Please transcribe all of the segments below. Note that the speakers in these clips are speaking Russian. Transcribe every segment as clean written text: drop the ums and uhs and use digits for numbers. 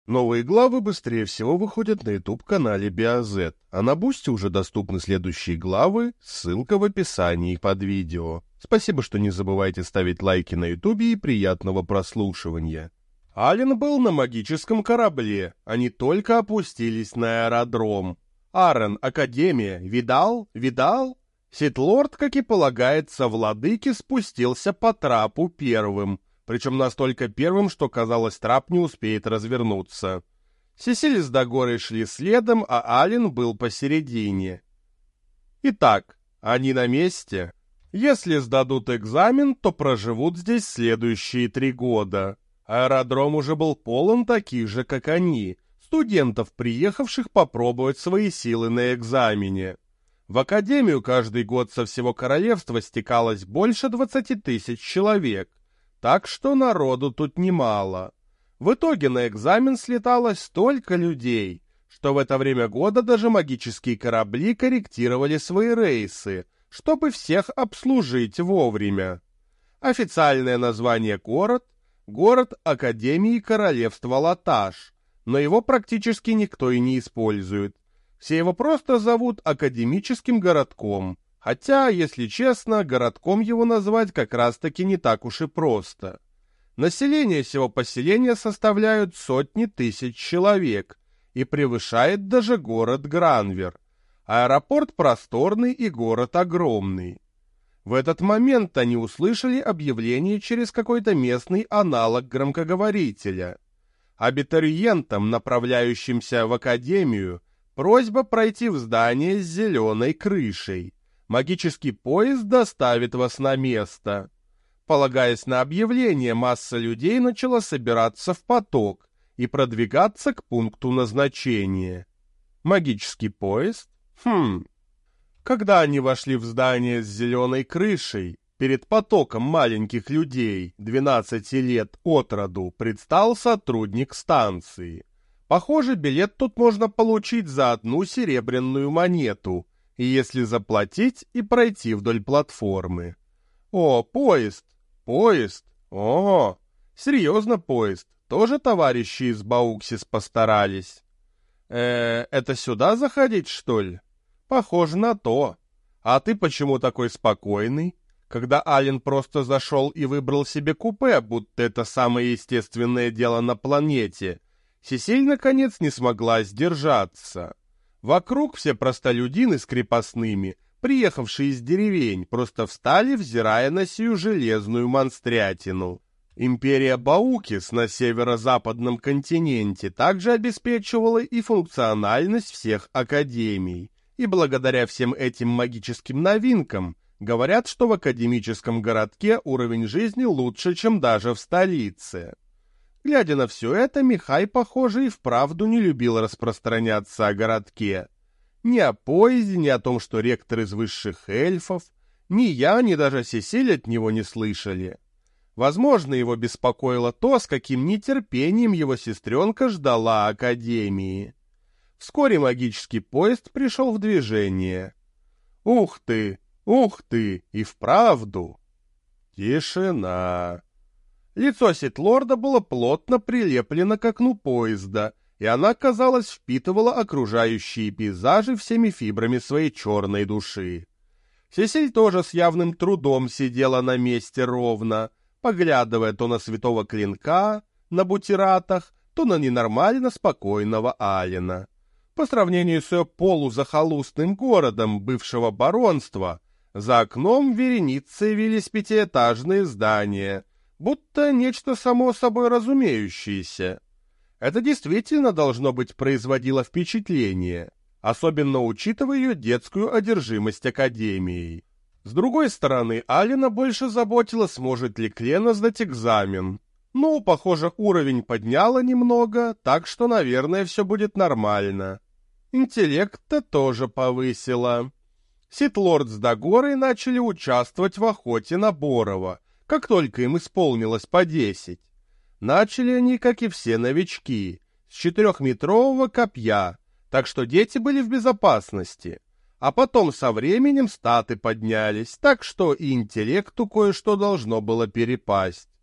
Новые главы быстрее всего выходят на YouTube-канале BioZ, а на Бусти уже доступны следующие главы, ссылка в описании под видео. Спасибо, что не забывайте ставить лайки на YouTube и приятного прослушивания. Ален был на магическом корабле, они только опустились на аэродром. Арен, Академия, видал? Видал? Ситлорд, как и полагается владыке, спустился по трапу первым. Причем настолько первым, что, казалось, трап не успеет развернуться. Сесиль с Дагорой шли следом, а Ален был посередине. Итак, они на месте. Если сдадут экзамен, то проживут здесь следующие 3 года. Аэродром уже был полон таких же, как они, студентов, приехавших попробовать свои силы на экзамене. В Академию каждый год со всего королевства стекалось больше 20 тысяч человек. Так что народу тут немало. В итоге на экзамен слеталось столько людей, что в это время года даже магические корабли корректировали свои рейсы, чтобы всех обслужить вовремя. Официальное название город Академии Королевства Латаш, но его практически никто и не использует. Все его просто зовут академическим городком. Хотя, если честно, городком его назвать как раз-таки не так уж и просто. Население сего поселения составляют сотни тысяч человек и превышает даже город Гранвер. Аэропорт просторный и город огромный. В этот момент они услышали объявление через какой-то местный аналог громкоговорителя. Абитуриентам, направляющимся в академию, просьба пройти в здание с зеленой крышей. Магический поезд доставит вас на место. Полагаясь на объявление, масса людей начала собираться в поток и продвигаться к пункту назначения. Магический поезд? Когда они вошли в здание с зеленой крышей, перед потоком маленьких людей, 12 лет от роду, предстал сотрудник станции. Похоже, билет тут можно получить за 1 серебряную монету, и если заплатить и пройти вдоль платформы. О, поезд! О, серьезно поезд. Тоже товарищи из Бауксис постарались. Это сюда заходить, что ли? Похоже на то. А ты почему такой спокойный? Когда Ален просто зашел и выбрал себе купе, будто это самое естественное дело на планете, Сесиль наконец не смогла сдержаться. Вокруг все простолюдины с крепостными, приехавшие из деревень, просто встали, взирая на сию железную монстрятину. Империя Баукис на северо-западном континенте также обеспечивала и функциональность всех академий. И благодаря всем этим магическим новинкам, говорят, что в академическом городке уровень жизни лучше, чем даже в столице. Глядя на все это, Михай, похоже, и вправду не любил распространяться о городке. Ни о поезде, ни о том, что ректор из высших эльфов, ни я, ни даже Сесиль от него не слышали. Возможно, его беспокоило то, с каким нетерпением его сестренка ждала Академии. Вскоре магический поезд пришел в движение. Ух ты, и вправду. Тишина. Лицо Ситлорда было плотно прилеплено к окну поезда, и она, казалось, впитывала окружающие пейзажи всеми фибрами своей черной души. Сесиль тоже с явным трудом сидела на месте ровно, поглядывая то на святого клинка, на бутератах, то на ненормально спокойного Алена. По сравнению с ее полузахолустным городом бывшего баронства, за окном вереницей вились 5-этажные здания, будто нечто само собой разумеющееся. Это действительно, должно быть, производило впечатление, особенно учитывая ее детскую одержимость Академией. С другой стороны, Алена больше заботила, сможет ли Клена сдать экзамен. Ну, похоже, уровень подняла немного, так что, наверное, все будет нормально. Интеллект-то тоже повысила. Ситлорд с Дагорой начали участвовать в охоте на Борова, как только им исполнилось по 10. Начали они, как и все новички, с 4-метрового копья, так что дети были в безопасности. А потом со временем статы поднялись, так что и интеллекту кое-что должно было перепасть.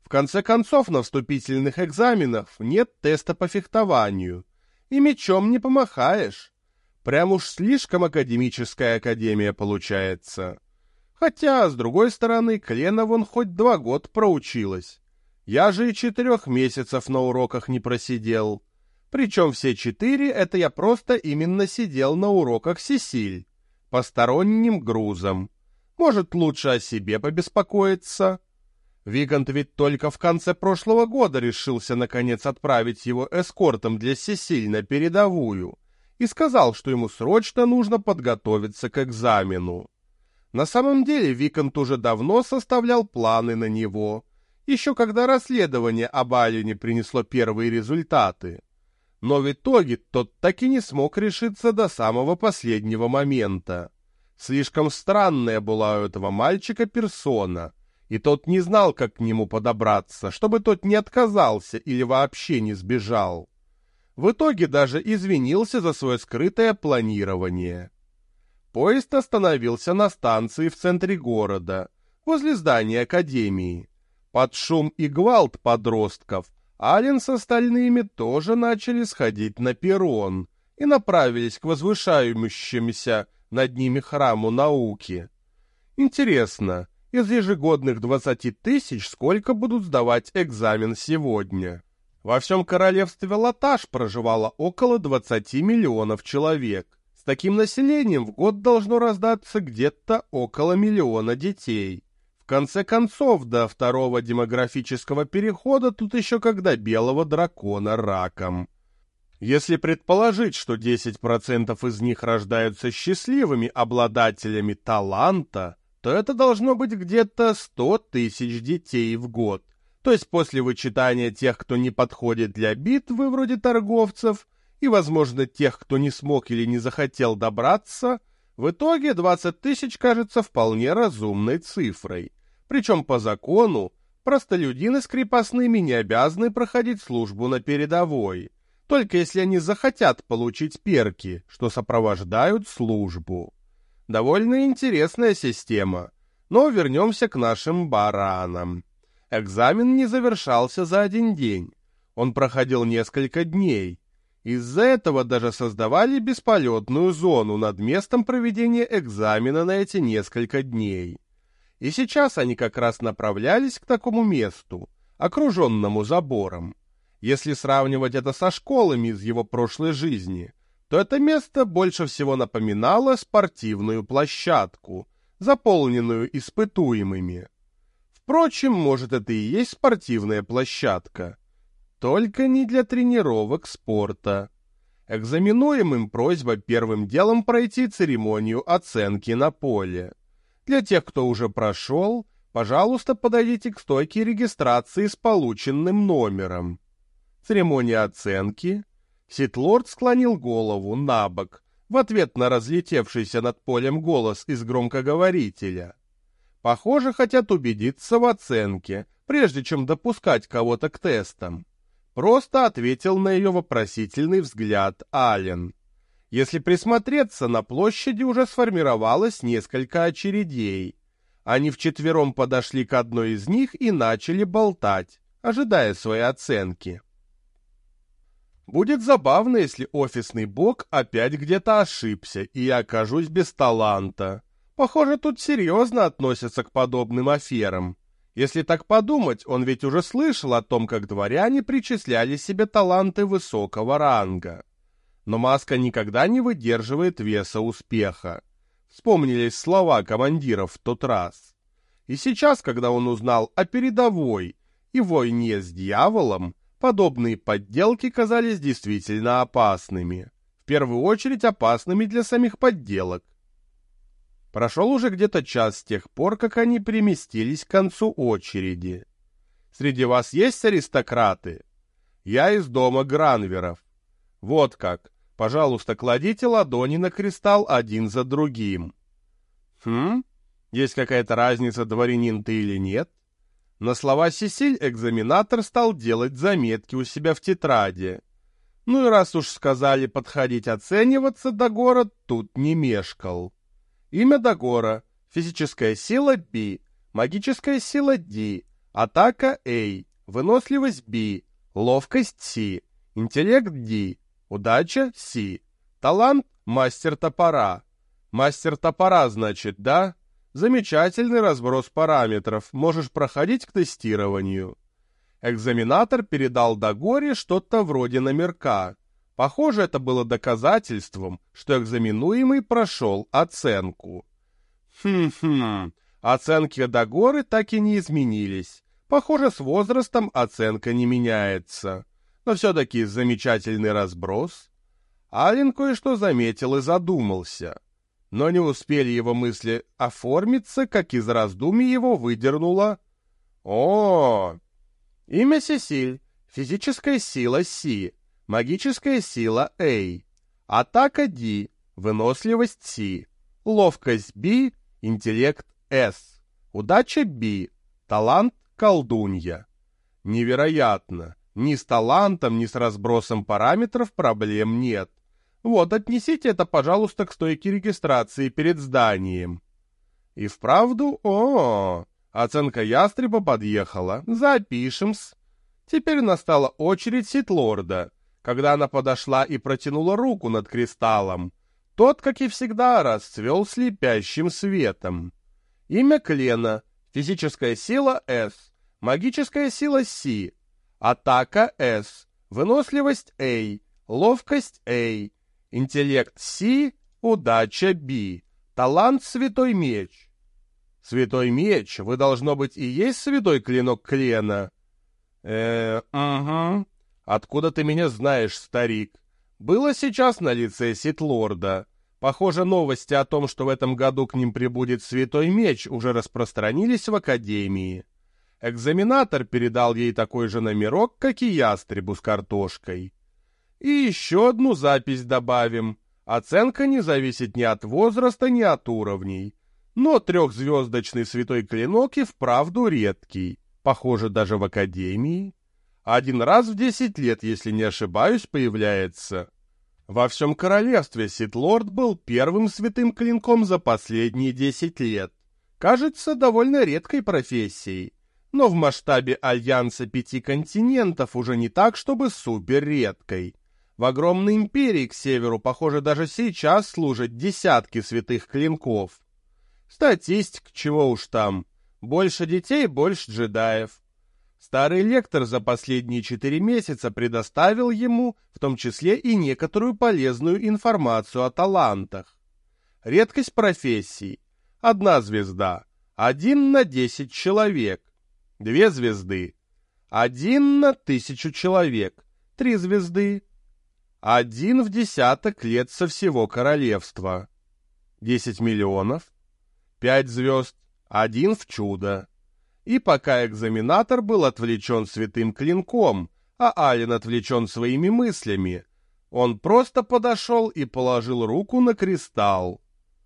В конце концов, на вступительных экзаменах нет теста по фехтованию, и мечом не помахаешь. Прям уж слишком академическая академия получается. Хотя, с другой стороны, Клена вон хоть 2 года проучилась. Я же и 4 месяцев на уроках не просидел. Причем все 4 — это я просто именно сидел на уроках Сесиль, посторонним грузом. Может, лучше о себе побеспокоиться? Викант ведь только в конце прошлого года решился наконец отправить его эскортом для Сесиль на передовую и сказал, что ему срочно нужно подготовиться к экзамену. На самом деле Викант уже давно составлял планы на него, еще когда расследование об Алине принесло первые результаты. Но в итоге тот так и не смог решиться до самого последнего момента. Слишком странная была у этого мальчика персона, и тот не знал, как к нему подобраться, чтобы тот не отказался или вообще не сбежал. В итоге даже извинился за свое скрытое планирование. Поезд остановился на станции в центре города, возле здания академии. Под шум и гвалт подростков Ален с остальными тоже начали сходить на перрон и направились к возвышающемуся над ними храму науки. Интересно, из ежегодных 20 тысяч сколько будут сдавать экзамен сегодня? Во всем королевстве Латаш проживало около 20 миллионов человек. С таким населением в год должно раздаться где-то около 1 миллиона детей. В конце концов, до второго демографического перехода тут еще когда белого дракона раком. Если предположить, что 10% из них рождаются счастливыми обладателями таланта, то это должно быть где-то 100 тысяч детей в год. То есть после вычитания тех, кто не подходит для битвы, вроде торговцев, и, возможно, тех, кто не смог или не захотел добраться, в итоге 20 тысяч кажется вполне разумной цифрой. Причем по закону простолюдины с крепостными не обязаны проходить службу на передовой, только если они захотят получить перки, что сопровождают службу. Довольно интересная система, но вернемся к нашим баранам. Экзамен не завершался за 1 день, он проходил несколько дней. Из-за этого даже создавали бесполетную зону над местом проведения экзамена на эти несколько дней. И сейчас они как раз направлялись к такому месту, окруженному забором. Если сравнивать это со школами из его прошлой жизни, то это место больше всего напоминало спортивную площадку, заполненную испытуемыми. Впрочем, может, это и есть спортивная площадка, только не для тренировок спорта. Экзаменуемым просьба первым делом пройти церемонию оценки на поле. Для тех, кто уже прошел, пожалуйста, подойдите к стойке регистрации с полученным номером. Церемония оценки. Ситлорд склонил голову на бок в ответ на разлетевшийся над полем голос из громкоговорителя. Похоже, хотят убедиться в оценке, прежде чем допускать кого-то к тестам. Просто ответил на ее вопросительный взгляд Ален. Если присмотреться, на площади уже сформировалось несколько очередей. Они вчетвером подошли к одной из них и начали болтать, ожидая своей оценки. Будет забавно, если офисный бог опять где-то ошибся, и я окажусь без таланта. Похоже, тут серьезно относятся к подобным аферам. Если так подумать, он ведь уже слышал о том, как дворяне причисляли себе таланты высокого ранга. Но маска никогда не выдерживает веса успеха. Вспомнились слова командиров в тот раз. И сейчас, когда он узнал о передовой и войне с дьяволом, подобные подделки казались действительно опасными. В первую очередь опасными для самих подделок. Прошел уже где-то час с тех пор, как они переместились к концу очереди. Среди вас есть аристократы? Я из дома Гранверов. Вот как. Пожалуйста, кладите ладони на кристалл один за другим. Есть какая-то разница, дворянин ты или нет? На слова Сесиль экзаменатор стал делать заметки у себя в тетради. Ну и раз уж сказали подходить оцениваться, Дагора тут не мешкал. Имя Дагора. Физическая сила B, магическая сила D, Атака A, выносливость B, ловкость C, интеллект D, удача C, талант мастер топора. Мастер топора, значит, да? Замечательный разброс параметров, можешь проходить к тестированию. Экзаменатор передал Дагоре что-то вроде номерка. Похоже, это было доказательством, что экзаменуемый прошел оценку. Оценки Дагоры так и не изменились. Похоже, с возрастом оценка не меняется. Но все-таки замечательный разброс. Ален кое-что заметил и задумался. Но не успели его мысли оформиться, как из раздумий его выдернуло. Имя Сесиль, физическая сила Си, магическая сила A, атака D, выносливость Си, ловкость B, интеллект S, удача B, талант колдунья. Невероятно! Ни с талантом, ни с разбросом параметров проблем нет. Вот, отнесите это, пожалуйста, к стойке регистрации перед зданием. И вправду, оценка ястреба подъехала. Запишем-с. Теперь настала очередь Ситлорда. Когда она подошла и протянула руку над кристаллом, тот, как и всегда, расцвел слепящим светом. Имя Клена, физическая сила S, магическая сила Си, атака S, выносливость A, ловкость A, интеллект Си, удача B, талант Святой Меч. Святой Меч, вы, должно быть, и есть святой клинок Клена? Угу. Откуда ты меня знаешь, старик? Было сейчас на лице Ситлорда. Похоже, новости о том, что в этом году к ним прибудет Святой Меч, уже распространились в Академии. Экзаменатор передал ей такой же номерок, как и ястребу с картошкой. И еще одну запись добавим. Оценка не зависит ни от возраста, ни от уровней. Но трехзвездочный святой клинок и вправду редкий. Похоже, даже в Академии. 1 раз в 10 лет, если не ошибаюсь, появляется. Во всем королевстве Ситлорд был первым святым клинком за последние 10 лет. Кажется, довольно редкой профессией. Но в масштабе Альянса 5 континентов уже не так, чтобы суперредкой. В огромной империи к северу, похоже, даже сейчас служат десятки святых клинков. Статистика, чего уж там. Больше детей, больше джедаев. Старый лектор за последние 4 месяца предоставил ему, в том числе и некоторую полезную информацию о талантах. Редкость профессий. 1 звезда. 1 на 10 человек. 2 звезды. 1 на 1000 человек. 3 звезды. 1 в десяток лет со всего королевства. 10 миллионов. 5 звезд. 1 в чудо. И пока экзаменатор был отвлечен святым клинком, а Ален отвлечен своими мыслями, он просто подошел и положил руку на кристалл.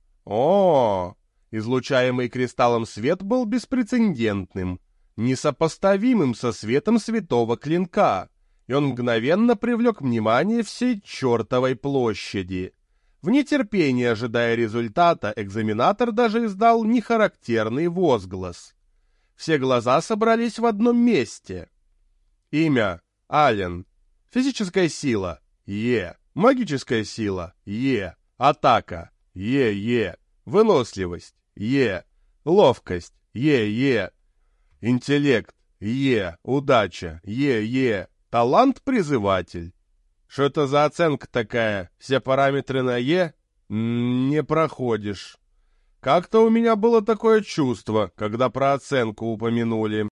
Излучаемый кристаллом свет был беспрецедентным, несопоставимым со светом святого клинка, и он мгновенно привлек внимание всей чертовой площади. В нетерпении, ожидая результата, экзаменатор даже издал нехарактерный возглас. Все глаза собрались в одном месте. Имя — Ален. Физическая сила — Е. Магическая сила — Е. Атака — Е. Выносливость — Е. Ловкость — Е. Интеллект — Е. Удача — Е. Талант — призыватель. Что это за оценка такая? Все параметры на Е? Не проходишь. Как-то у меня было такое чувство, когда про оценку упомянули.